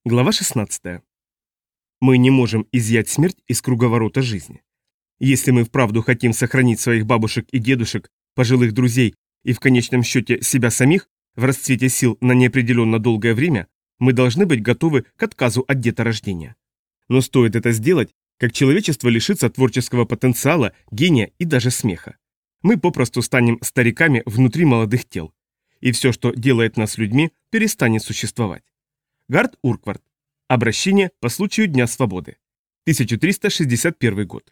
Глава 16. Мы не можем изъять смерть из круговорота жизни. Если мы вправду хотим сохранить своих бабушек и дедушек, пожилых друзей и в конечном счете себя самих в расцвете сил на неопределенно долгое время, мы должны быть готовы к отказу от деторождения. Но стоит это сделать, как человечество лишится творческого потенциала, гения и даже смеха. Мы попросту станем стариками внутри молодых тел. И все, что делает нас людьми, перестанет существовать. Гард Урквард. Обращение по случаю Дня Свободы. 1361 год.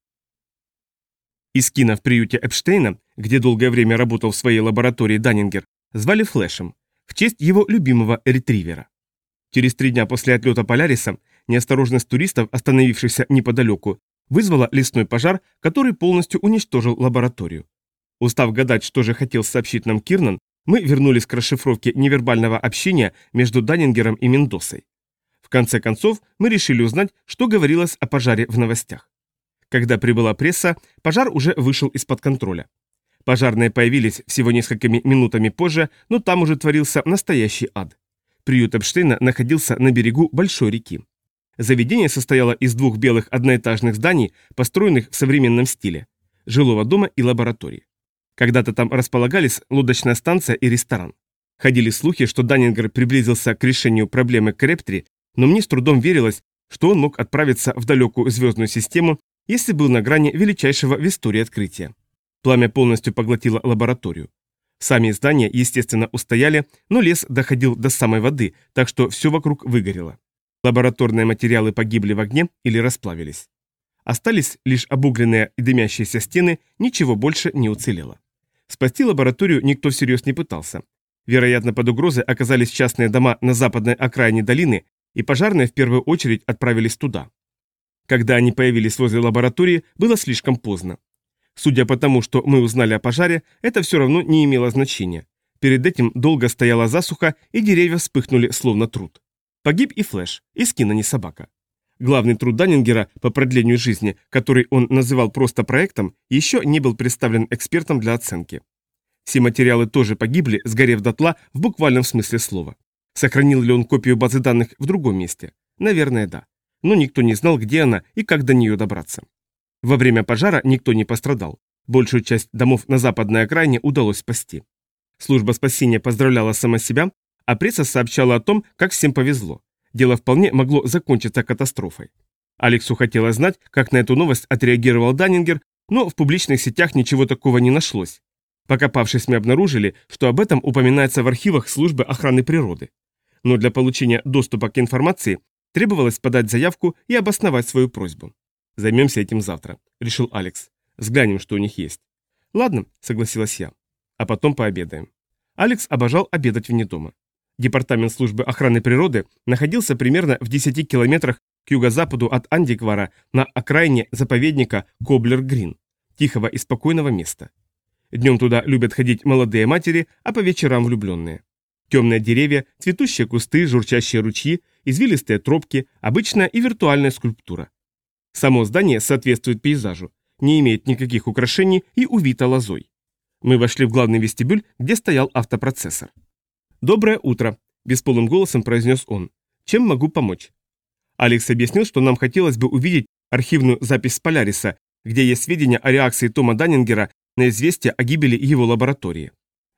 Искина в приюте Эпштейна, где долгое время работал в своей лаборатории Даннингер, звали Флэшем, в честь его любимого ретривера. Через 3 дня после отлета Поляриса неосторожность туристов, остановившихся неподалеку, вызвала лесной пожар, который полностью уничтожил лабораторию. Устав гадать, что же хотел сообщить нам Кирнан, мы вернулись к расшифровке невербального общения между Даннингером и Мендосой. В конце концов, мы решили узнать, что говорилось о пожаре в новостях. Когда прибыла пресса, пожар уже вышел из-под контроля. Пожарные появились всего несколькими минутами позже, но там уже творился настоящий ад. Приют Эпштейна находился на берегу большой реки. Заведение состояло из 2 белых одноэтажных зданий, построенных в современном стиле, жилого дома и лаборатории. Когда-то там располагались лодочная станция и ресторан. Ходили слухи, что Даннингер приблизился к решению проблемы Крептри, но мне с трудом верилось, что он мог отправиться в далекую звездную систему, если был на грани величайшего в истории открытия. Пламя полностью поглотило лабораторию. Сами здания, естественно, устояли, но лес доходил до самой воды, так что все вокруг выгорело. Лабораторные материалы погибли в огне или расплавились. Остались лишь обугленные и дымящиеся стены, ничего больше не уцелело. Спасти лабораторию никто всерьез не пытался. Вероятно, под угрозой оказались частные дома на западной окраине долины, и пожарные в первую очередь отправились туда. Когда они появились возле лаборатории, было слишком поздно. Судя по тому, что мы узнали о пожаре, это все равно не имело значения. Перед этим долго стояла засуха, и деревья вспыхнули словно труд. Погиб и Флэш, и Скина не собака. Главный труд Даннингера по продлению жизни, который он называл просто проектом, еще не был представлен экспертам для оценки. Все материалы тоже погибли, сгорев дотла в буквальном смысле слова. Сохранил ли он копию базы данных в другом месте? Наверное, да. Но никто не знал, где она и как до нее добраться. Во время пожара никто не пострадал. Большую часть домов на западной окраине удалось спасти. Служба спасения поздравляла сама себя, а пресса сообщала о том, как всем повезло. Дело вполне могло закончиться катастрофой. Алексу хотелось знать, как на эту новость отреагировал Даннингер, но в публичных сетях ничего такого не нашлось. Покопавшись, мы обнаружили, что об этом упоминается в архивах службы охраны природы. Но для получения доступа к информации требовалось подать заявку и обосновать свою просьбу. «Займемся этим завтра», — решил Алекс. «Взглянем, что у них есть». «Ладно», — согласилась я. «А потом пообедаем». Алекс обожал обедать вне дома. Департамент службы охраны природы находился примерно в 10 километрах к юго-западу от Андиквара на окраине заповедника Коблер-Грин, тихого и спокойного места. Днем туда любят ходить молодые матери, а по вечерам влюбленные. Темные деревья, цветущие кусты, журчащие ручьи, извилистые тропки, обычная и виртуальная скульптура. Само здание соответствует пейзажу, не имеет никаких украшений и увито лозой. Мы вошли в главный вестибюль, где стоял автопроцессор. «Доброе утро», – бесполым голосом произнес он. «Чем могу помочь?» Алекс объяснил, что нам хотелось бы увидеть архивную запись с Поляриса, где есть сведения о реакции Тома Даннингера на известие о гибели его лаборатории.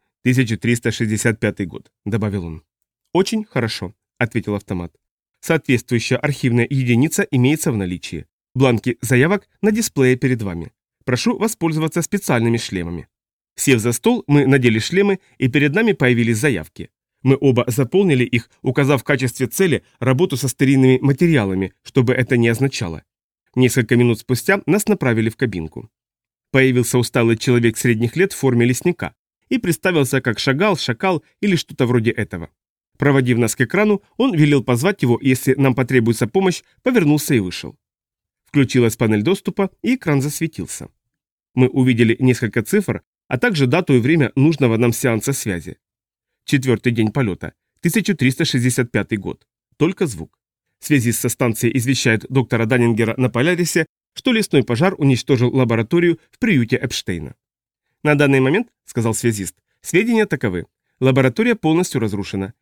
1365 год, добавил он. «Очень хорошо», – ответил автомат. «Соответствующая архивная единица имеется в наличии. Бланки заявок на дисплее перед вами. Прошу воспользоваться специальными шлемами». Сев за стол, мы надели шлемы, и перед нами появились заявки. Мы оба заполнили их, указав в качестве цели работу со старинными материалами, чтобы это не означало. Несколько минут спустя нас направили в кабинку. Появился усталый человек средних лет в форме лесника и представился как Шагал, Шакал или что-то вроде этого. Проводив нас к экрану, он велел позвать его, если нам потребуется помощь, повернулся и вышел. Включилась панель доступа, и экран засветился. Мы увидели несколько цифр, а также дату и время нужного нам сеанса связи. 4-й день полета, 1365 год. Только звук. Связист со станцией извещает доктора Даннингера на Полярисе, что лесной пожар уничтожил лабораторию в приюте Эпштейна. «На данный момент, — сказал связист, — сведения таковы. Лаборатория полностью разрушена.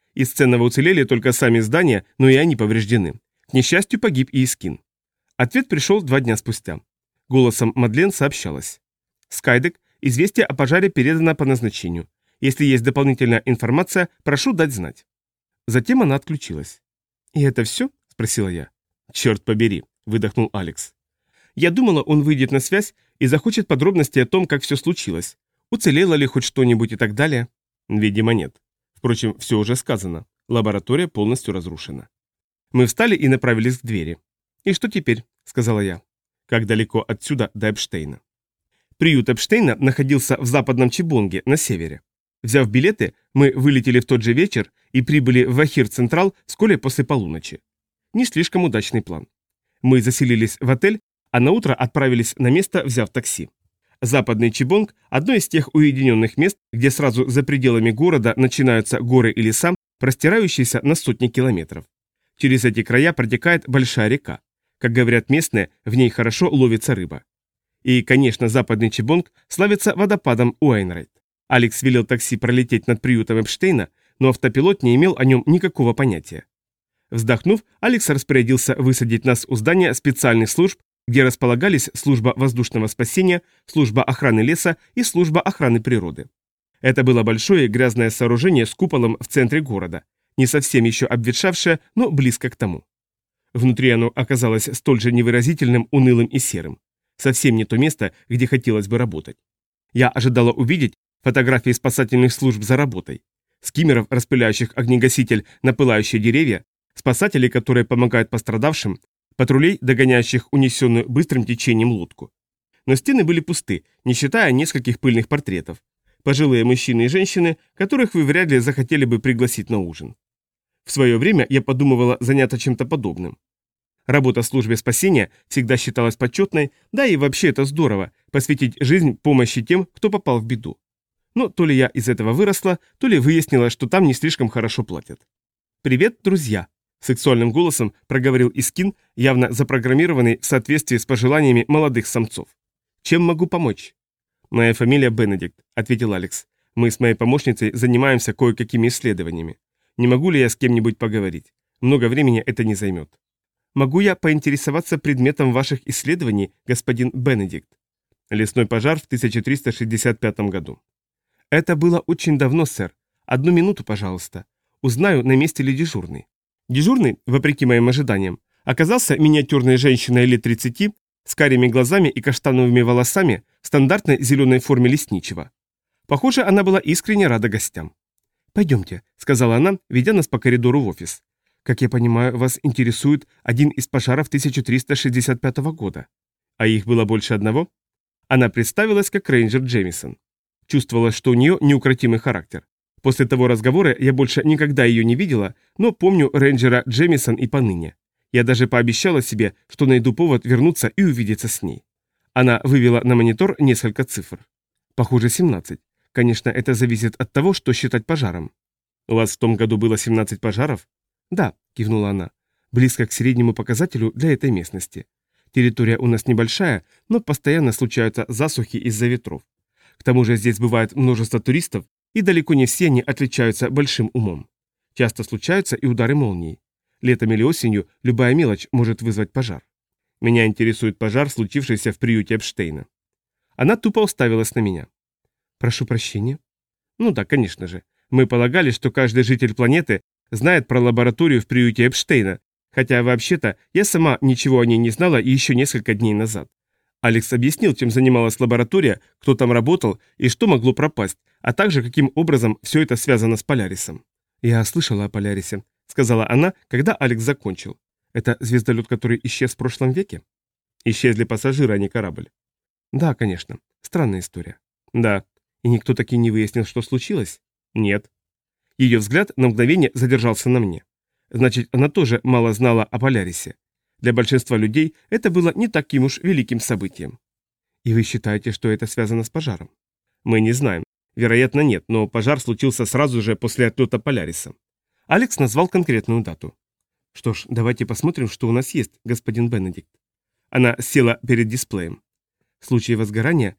Из ценного уцелели только сами здания, но и они повреждены. К несчастью, погиб и Искин. Ответ пришел 2 дня спустя. Голосом Мадлен сообщалось. «Скайдек, известие о пожаре передано по назначению. Если есть дополнительная информация, прошу дать знать». Затем она отключилась. «И это все?» – спросила я. «Черт побери», – выдохнул Алекс. Я думала, он выйдет на связь и захочет подробностей о том, как все случилось. Уцелело ли хоть что-нибудь и так далее? Видимо, нет. Впрочем, все уже сказано. Лаборатория полностью разрушена. Мы встали и направились к двери. «И что теперь?» – сказала я. «Как далеко отсюда до Эпштейна?» Приют Эпштейна находился в западном Чибонге, на севере. Взяв билеты, мы вылетели в тот же вечер и прибыли в Вахир-Централ вскоре после полуночи. Не слишком удачный план. Мы заселились в отель, а наутро отправились на место, взяв такси. Западный Чибонг – одно из тех уединенных мест, где сразу за пределами города начинаются горы и леса, простирающиеся на сотни километров. Через эти края протекает большая река. Как говорят местные, в ней хорошо ловится рыба. И, конечно, западный Чибонг славится водопадом Уэйнрайт. Алекс велел такси пролететь над приютом Эпштейна, но автопилот не имел о нем никакого понятия. Вздохнув, Алекс распорядился высадить нас у здания специальных служб, где располагались служба воздушного спасения, служба охраны леса и служба охраны природы. Это было большое грязное сооружение с куполом в центре города, не совсем еще обветшавшее, но близко к тому. Внутри оно оказалось столь же невыразительным, унылым и серым. Совсем не то место, где хотелось бы работать. Я ожидала увидеть фотографии спасательных служб за работой. Скиммеров, распыляющих огнегаситель на пылающие деревья, спасателей, которые помогают пострадавшим, патрулей, догоняющих унесенную быстрым течением лодку. Но стены были пусты, не считая нескольких пыльных портретов. Пожилые мужчины и женщины, которых вы вряд ли захотели бы пригласить на ужин. В свое время я подумывала заняться чем-то подобным. Работа в службе спасения всегда считалась почетной, да и вообще это здорово – посвятить жизнь помощи тем, кто попал в беду. Но то ли я из этого выросла, то ли выяснила, что там не слишком хорошо платят. «Привет, друзья!» – сексуальным голосом проговорил Искин, явно запрограммированный в соответствии с пожеланиями молодых самцов. «Чем могу помочь?» «Моя фамилия Бенедикт», – ответил Алекс. «Мы с моей помощницей занимаемся кое-какими исследованиями. Не могу ли я с кем-нибудь поговорить? Много времени это не займет». «Могу я поинтересоваться предметом ваших исследований, господин Бенедикт?» «Лесной пожар в 1365 году». «Это было очень давно, сэр. 1 минуту, пожалуйста. Узнаю, на месте ли дежурный». Дежурный, вопреки моим ожиданиям, оказался миниатюрной женщиной лет 30, с карими глазами и каштановыми волосами в стандартной зеленой форме лесничего. Похоже, она была искренне рада гостям. «Пойдемте», — сказала она, ведя нас по коридору в офис. «Как я понимаю, вас интересует один из пожаров 1365 года. А их было больше одного?» Она представилась как рейнджер Джемисон. Чувствовалось, что у нее неукротимый характер. После того разговора я больше никогда ее не видела, но помню рейнджера Джемисон и поныне. Я даже пообещала себе, что найду повод вернуться и увидеться с ней. Она вывела на монитор несколько цифр. Похоже, 17. Конечно, это зависит от того, что считать пожаром. «У вас в том году было 17 пожаров?» «Да», — кивнула она, — «близко к среднему показателю для этой местности. Территория у нас небольшая, но постоянно случаются засухи из-за ветров. К тому же здесь бывает множество туристов, и далеко не все они отличаются большим умом. Часто случаются и удары молний. Летом или осенью любая мелочь может вызвать пожар. Меня интересует пожар, случившийся в приюте Эпштейна». Она тупо уставилась на меня. «Прошу прощения?» «Ну да, конечно же. Мы полагали, что каждый житель планеты знает про лабораторию в приюте Эпштейна, хотя вообще-то я сама ничего о ней не знала и еще несколько дней назад. Алекс объяснил, чем занималась лаборатория, кто там работал и что могло пропасть, а также каким образом все это связано с Полярисом. «Я слышала о Полярисе», — сказала она, когда Алекс закончил. «Это звездолет, который исчез в прошлом веке?» «Исчезли пассажиры, а не корабль». «Да, конечно. Странная история». «Да». «И никто таки не выяснил, что случилось?» «Нет». Ее взгляд на мгновение задержался на мне. Значит, она тоже мало знала о Полярисе. Для большинства людей это было не таким уж великим событием. «И вы считаете, что это связано с пожаром?» «Мы не знаем. Вероятно, нет, но пожар случился сразу же после отлета Поляриса». Алекс назвал конкретную дату. «Что ж, давайте посмотрим, что у нас есть, господин Бенедикт». Она села перед дисплеем. Случай возгорания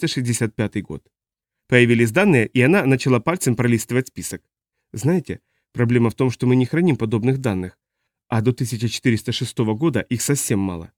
1365 год. Появились данные, и она начала пальцем пролистывать список. «Знаете, Проблема в том, что мы не храним подобных данных, а до 1406 года их совсем мало.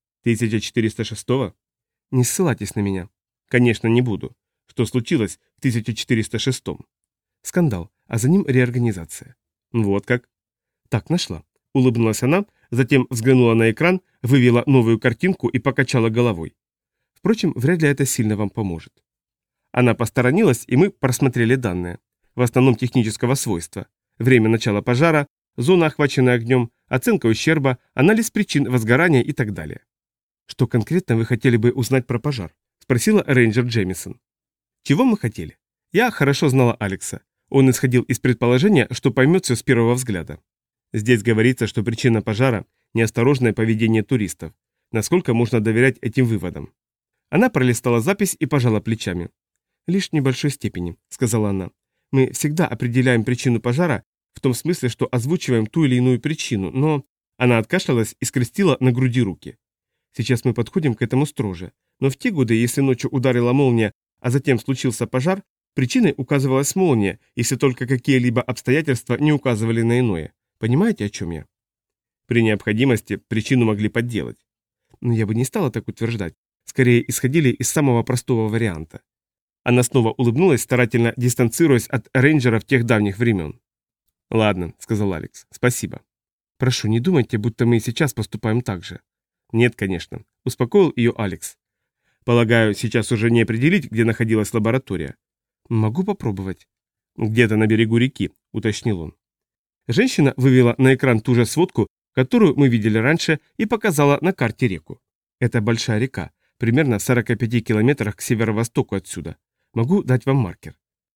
1406? Не ссылайтесь на меня. Конечно, не буду. Что случилось в 1406? Скандал, а за ним реорганизация. Вот как. Так, нашла. Улыбнулась она, затем взглянула на экран, вывела новую картинку и покачала головой. Впрочем, вряд ли это сильно вам поможет. Она посторонилась, и мы просмотрели данные. В основном технического свойства. Время начала пожара, зона, охваченная огнем, оценка ущерба, анализ причин возгорания и так далее. «Что конкретно вы хотели бы узнать про пожар?» – спросила рейнджер Джемисон. «Чего мы хотели?» Я хорошо знала Алекса. Он исходил из предположения, что поймет все с первого взгляда. Здесь говорится, что причина пожара – неосторожное поведение туристов. Насколько можно доверять этим выводам? Она пролистала запись и пожала плечами. «Лишь в небольшой степени», – сказала она. «Мы всегда определяем причину пожара в том смысле, что озвучиваем ту или иную причину, но...» Она откашлялась и скрестила на груди руки. «Сейчас мы подходим к этому строже. Но в те годы, если ночью ударила молния, а затем случился пожар, причиной указывалась молния, если только какие-либо обстоятельства не указывали на иное. Понимаете, о чем я?» При необходимости причину могли подделать. Но я бы не стала так утверждать. Скорее, исходили из самого простого варианта. Она снова улыбнулась, старательно дистанцируясь от рейнджеров тех давних времен. «Ладно», — сказал Алекс, — «спасибо». «Прошу, не думайте, будто мы и сейчас поступаем так же». «Нет, конечно», — успокоил ее Алекс. «Полагаю, сейчас уже не определить, где находилась лаборатория». «Могу попробовать». «Где-то на берегу реки», — уточнил он. Женщина вывела на экран ту же сводку, которую мы видели раньше, и показала на карте реку. Это большая река, примерно в 45 километрах к северо-востоку отсюда. Могу дать вам маркер.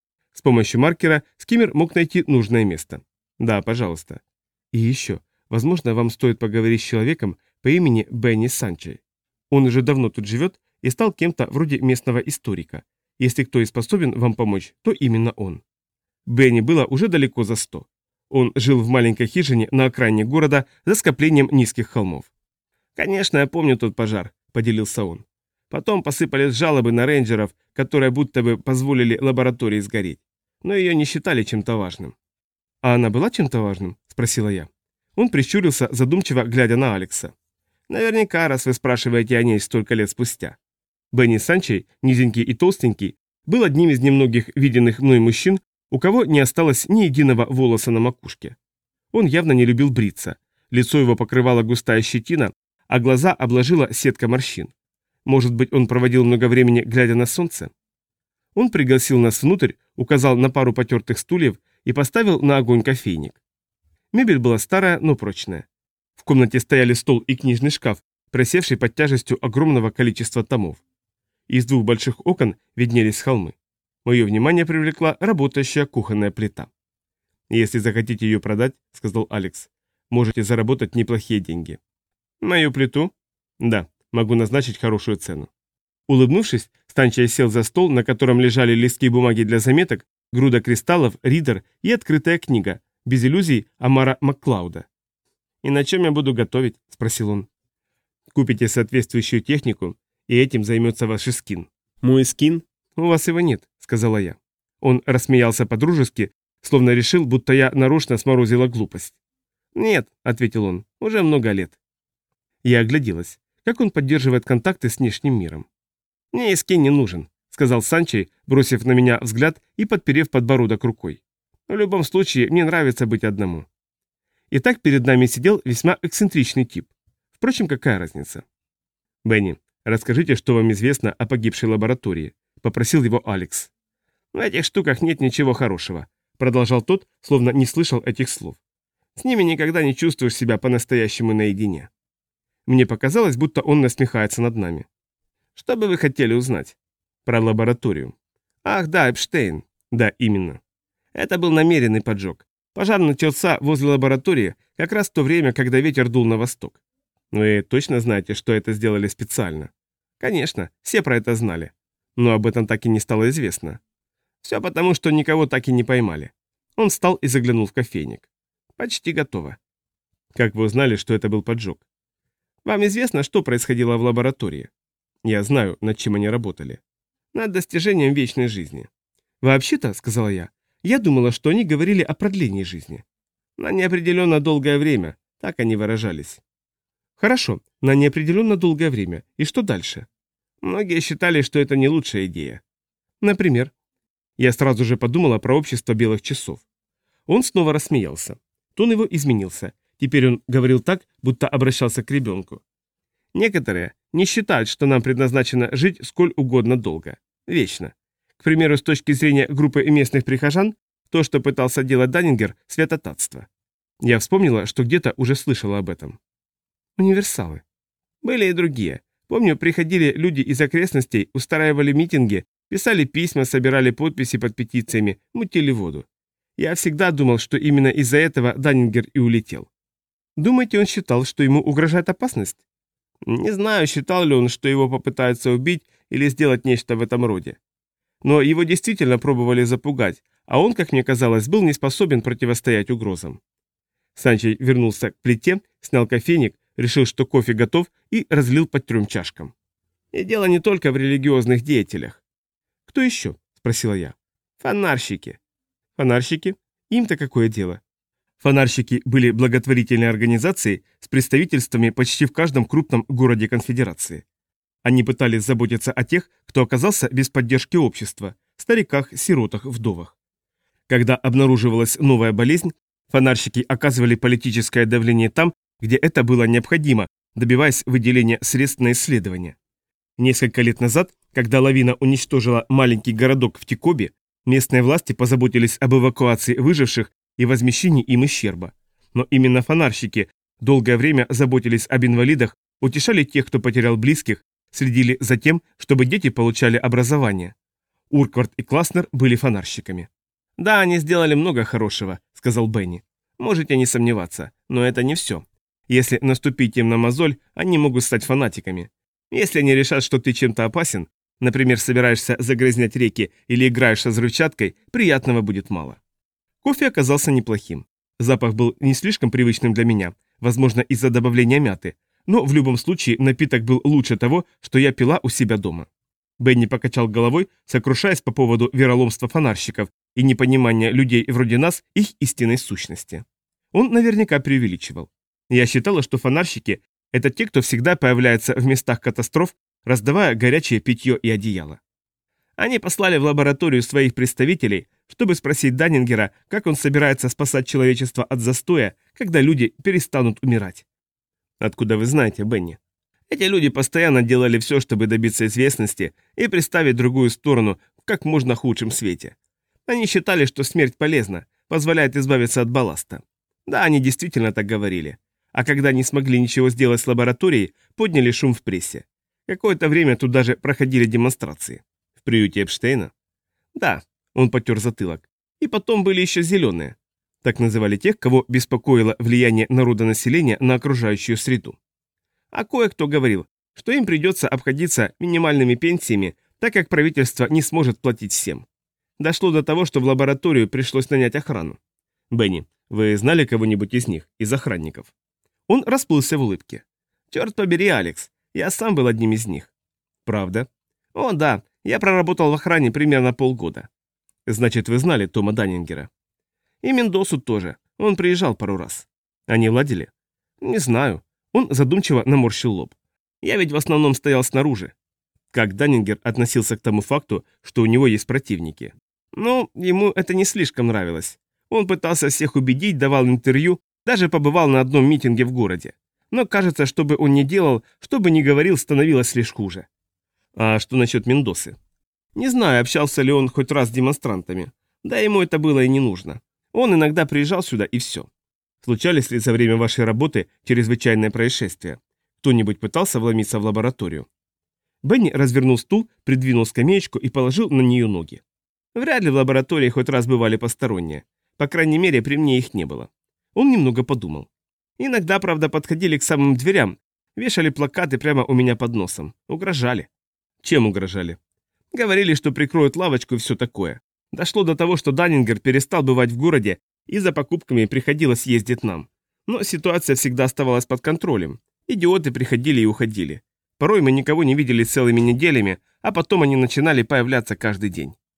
С помощью маркера скиммер мог найти нужное место. Да, пожалуйста. И еще, возможно, вам стоит поговорить с человеком по имени Бенни Санчей. Он уже давно тут живет и стал кем-то вроде местного историка. Если кто и способен вам помочь, то именно он. Бенни было уже далеко за 100. Он жил в маленькой хижине на окраине города за скоплением низких холмов. «Конечно, я помню тот пожар», — поделился он. «Потом посыпались жалобы на рейнджеров, которые будто бы позволили лаборатории сгореть. Но ее не считали чем-то важным». «А она была чем-то важным?» — спросила я. Он прищурился, задумчиво глядя на Алекса. «Наверняка, раз вы спрашиваете о ней столько лет спустя». Бенни Санчей, низенький и толстенький, был одним из немногих виденных мной мужчин, у кого не осталось ни единого волоса на макушке. Он явно не любил бриться. Лицо его покрывала густая щетина, а глаза обложила сетка морщин. Может быть, он проводил много времени, глядя на солнце? Он пригласил нас внутрь, указал на пару потертых стульев и поставил на огонь кофейник. Мебель была старая, но прочная. В комнате стояли стол и книжный шкаф, просевший под тяжестью огромного количества томов. Из 2 больших окон виднелись холмы. Мое внимание привлекла работающая кухонная плита. «Если захотите ее продать, — сказал Алекс, — можете заработать неплохие деньги». «Мою плиту?» «Да, могу назначить хорошую цену». Улыбнувшись, Станчия сел за стол, на котором лежали листки бумаги для заметок, груда кристаллов, ридер и открытая книга, без иллюзий Амара Макклауда. «И на чем я буду готовить?» – спросил он. «Купите соответствующую технику, и этим займется ваш скин». «Мой скин? У вас его нет», – сказала я. Он рассмеялся по-дружески, словно решил, будто я нарочно сморозила глупость. «Нет», – ответил он, – «уже много лет». Я огляделась. Как он поддерживает контакты с внешним миром? «Мне и скин не нужен», — сказал Санчей, бросив на меня взгляд и подперев подбородок рукой. «В любом случае, мне нравится быть одному». Итак, перед нами сидел весьма эксцентричный тип. Впрочем, какая разница? «Бенни, расскажите, что вам известно о погибшей лаборатории», — попросил его Алекс. «В этих штуках нет ничего хорошего», — продолжал тот, словно не слышал этих слов. «С ними никогда не чувствуешь себя по-настоящему наедине». Мне показалось, будто он насмехается над нами. «Что бы вы хотели узнать?» «Про лабораторию». «Ах, да, Эпштейн». «Да, именно». Это был намеренный поджог. Пожар начался возле лаборатории как раз в то время, когда ветер дул на восток. Вы точно знаете, что это сделали специально? Конечно, все про это знали. Но об этом так и не стало известно. Все потому, что никого так и не поймали. Он встал и заглянул в кофейник. Почти готово. Как вы узнали, что это был поджог? Вам известно, что происходило в лаборатории? Я знаю, над чем они работали. Над достижением вечной жизни. Вообще-то, сказала я, Я думала, что они говорили о продлении жизни. На неопределенно долгое время, так они выражались. Хорошо, на неопределенно долгое время. И что дальше? Многие считали, что это не лучшая идея. Например, я сразу же подумала про общество белых часов. Он снова рассмеялся. Тон его изменился. Теперь он говорил так, будто обращался к ребенку. Некоторые не считают, что нам предназначено жить сколь угодно долго. Вечно. К примеру, с точки зрения группы местных прихожан, то, что пытался делать Даннингер, святотатство. Я вспомнила, что где-то уже слышала об этом. Универсалы. Были и другие. Помню, приходили люди из окрестностей, устраивали митинги, писали письма, собирали подписи под петициями, мутили воду. Я всегда думал, что именно из-за этого Даннингер и улетел. Думаете, он считал, что ему угрожает опасность? Не знаю, считал ли он, что его попытаются убить или сделать нечто в этом роде. Но его действительно пробовали запугать, а он, как мне казалось, был не способен противостоять угрозам. Санчей вернулся к плите, снял кофейник, решил, что кофе готов, и разлил по 3 чашкам. И дело не только в религиозных деятелях. «Кто еще?» – спросила я. «Фонарщики». «Фонарщики? Им-то какое дело?» Фонарщики были благотворительной организацией с представительствами почти в каждом крупном городе конфедерации. Они пытались заботиться о тех, кто оказался без поддержки общества, стариках, сиротах, вдовах. Когда обнаруживалась новая болезнь, фонарщики оказывали политическое давление там, где это было необходимо, добиваясь выделения средств на исследования. Несколько лет назад, когда лавина уничтожила маленький городок в Тикобе, местные власти позаботились об эвакуации выживших и возмещении им ущерба. Но именно фонарщики долгое время заботились об инвалидах, утешали тех, кто потерял близких, следили за тем, чтобы дети получали образование. Урквард и Класнер были фонарщиками. «Да, они сделали много хорошего», — сказал Бенни. «Можете не сомневаться, но это не все. Если наступить им на мозоль, они могут стать фанатиками. Если они решат, что ты чем-то опасен, например, собираешься загрязнять реки или играешь со взрывчаткой, приятного будет мало». Кофе оказался неплохим. Запах был не слишком привычным для меня, возможно, из-за добавления мяты, но в любом случае напиток был лучше того, что я пила у себя дома. Бенни покачал головой, сокрушаясь по поводу вероломства фонарщиков и непонимания людей вроде нас их истинной сущности. Он наверняка преувеличивал. Я считала, что фонарщики – это те, кто всегда появляется в местах катастроф, раздавая горячее питье и одеяло. Они послали в лабораторию своих представителей, чтобы спросить Даннингера, как он собирается спасать человечество от застоя, когда люди перестанут умирать. Откуда вы знаете, Бенни? Эти люди постоянно делали все, чтобы добиться известности и представить другую сторону в как можно худшем свете. Они считали, что смерть полезна, позволяет избавиться от балласта. Да, они действительно так говорили. А когда не смогли ничего сделать с лабораторией, подняли шум в прессе. Какое-то время тут даже проходили демонстрации. В приюте Эпштейна? Да, он потер затылок. И потом были еще зеленые. Так называли тех, кого беспокоило влияние народонаселения на окружающую среду. А кое-кто говорил, что им придется обходиться минимальными пенсиями, так как правительство не сможет платить всем. Дошло до того, что в лабораторию пришлось нанять охрану. Бенни, вы знали кого-нибудь из них, из охранников? Он расплылся в улыбке. Черт побери, Алекс, я сам был одним из них. Правда? О, да, я проработал в охране примерно полгода. Значит, вы знали Тома Даннингера? И Мендосу тоже, он приезжал пару раз. Они ладили? Не знаю. Он задумчиво наморщил лоб. Я ведь в основном стоял снаружи. Как Даннингер относился к тому факту, что у него есть противники? Ну, ему это не слишком нравилось. Он пытался всех убедить, давал интервью, даже побывал на одном митинге в городе. Но кажется, что бы он ни делал, что бы ни говорил, становилось лишь хуже. А что насчет Мендосы? Не знаю, общался ли он хоть раз с демонстрантами. Да ему это было и не нужно. Он иногда приезжал сюда и все. Случались ли за время вашей работы чрезвычайные происшествия? Кто-нибудь пытался вломиться в лабораторию? Бенни развернул стул, придвинул скамеечку и положил на нее ноги. Вряд ли в лаборатории хоть раз бывали посторонние. По крайней мере, при мне их не было. Он немного подумал. Иногда, правда, подходили к самым дверям, вешали плакаты прямо у меня под носом. Угрожали. Чем угрожали? Говорили, что прикроют лавочку и все такое. Дошло до того, что Даннингер перестал бывать в городе, и за покупками приходилось ездить нам. Но ситуация всегда оставалась под контролем. Идиоты приходили и уходили. Порой мы никого не видели целыми неделями, а потом они начинали появляться каждый день.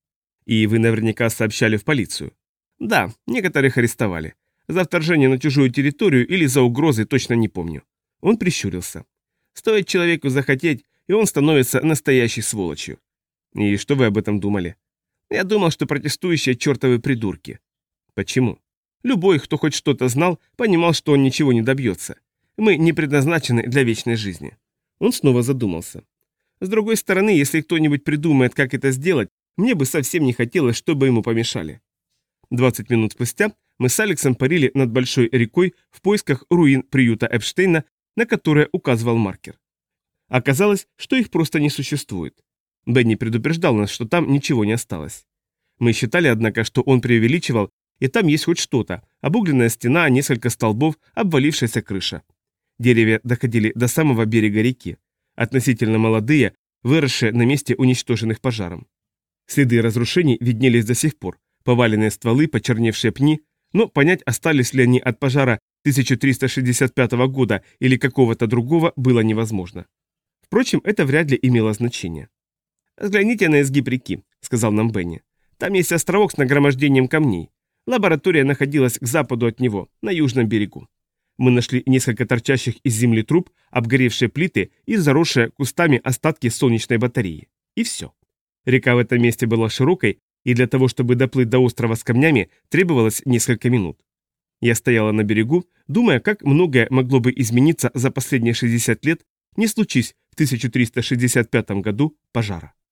И вы наверняка сообщали в полицию. Да, некоторых арестовали. За вторжение на чужую территорию или за угрозы, точно не помню. Он прищурился. Стоит человеку захотеть, и он становится настоящей сволочью. И что вы об этом думали? Я думал, что протестующие чертовы придурки. Почему? Любой, кто хоть что-то знал, понимал, что он ничего не добьется. Мы не предназначены для вечной жизни. Он снова задумался. С другой стороны, если кто-нибудь придумает, как это сделать, мне бы совсем не хотелось, чтобы ему помешали. 20 минут спустя мы с Алексом парили над большой рекой в поисках руин приюта Эпштейна, на которые указывал маркер. Оказалось, что их просто не существует. Бенни предупреждал нас, что там ничего не осталось. Мы считали, однако, что он преувеличивал, и там есть хоть что-то: обугленная стена, несколько столбов, обвалившаяся крыша. Деревья доходили до самого берега реки, относительно молодые, выросшие на месте уничтоженных пожаром. Следы разрушений виднелись до сих пор, поваленные стволы, почерневшие пни, но понять, остались ли они от пожара 1365 года или какого-то другого, было невозможно. Впрочем, это вряд ли имело значение. «Взгляните на изгиб реки», — сказал нам Бенни. «Там есть островок с нагромождением камней. Лаборатория находилась к западу от него, на южном берегу. Мы нашли несколько торчащих из земли труб, обгоревшие плиты и заросшие кустами остатки солнечной батареи. И все. Река в этом месте была широкой, и для того, чтобы доплыть до острова с камнями, требовалось несколько минут. Я стояла на берегу, думая, как многое могло бы измениться за последние 60 лет, не случись в 1365 году пожара.